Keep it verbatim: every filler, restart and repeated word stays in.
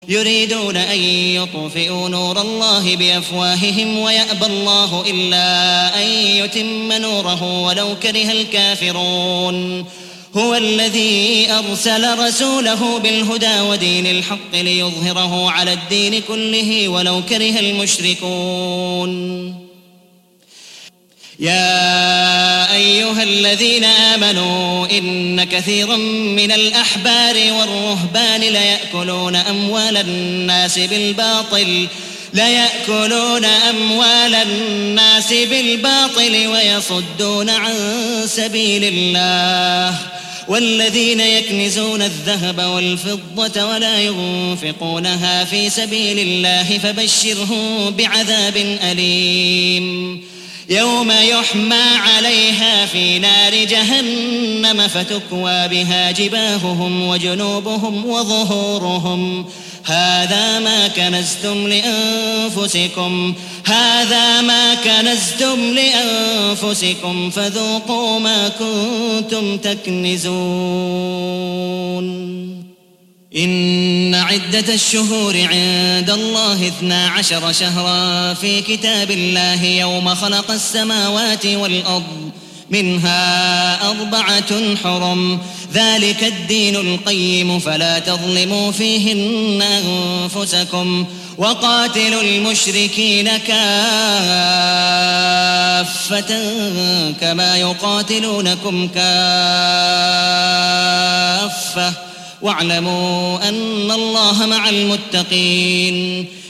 يريدون أن يطفئوا نور الله بأفواههم ويأبى الله إلا أن يتم نوره ولو كره الكافرون. هو الذي أرسل رسوله بالهدى ودين الحق ليظهره على الدين كله ولو كره المشركون. يا أيها الذين آمنوا إن كثيرا من الأحبار والرهبان ليأكلون أموال الناس بالباطل ليأكلون أموال الناس بالباطل ويصدون عن سبيل الله. والذين يكنزون الذهب والفضة ولا ينفقونها في سبيل الله فبشرهم بعذاب أليم يوم يحمى عليها في نار جهنم فتكوى بها جباههم وجنوبهم وظهورهم هذا ما كنزتم لأنفسكم هذا ما كنزتم لأنفسكم فذوقوا ما كنتم تكنزون. إن عدة الشهور عند الله اثنا عشر شهرا في كتاب الله يوم خلق السماوات والأرض منها أربعة حرم ذلك الدين القيم فلا تظلموا فيهن أنفسكم وقاتلوا المشركين كافة كما يقاتلونكم كافة واعلموا أن الله مع المتقين.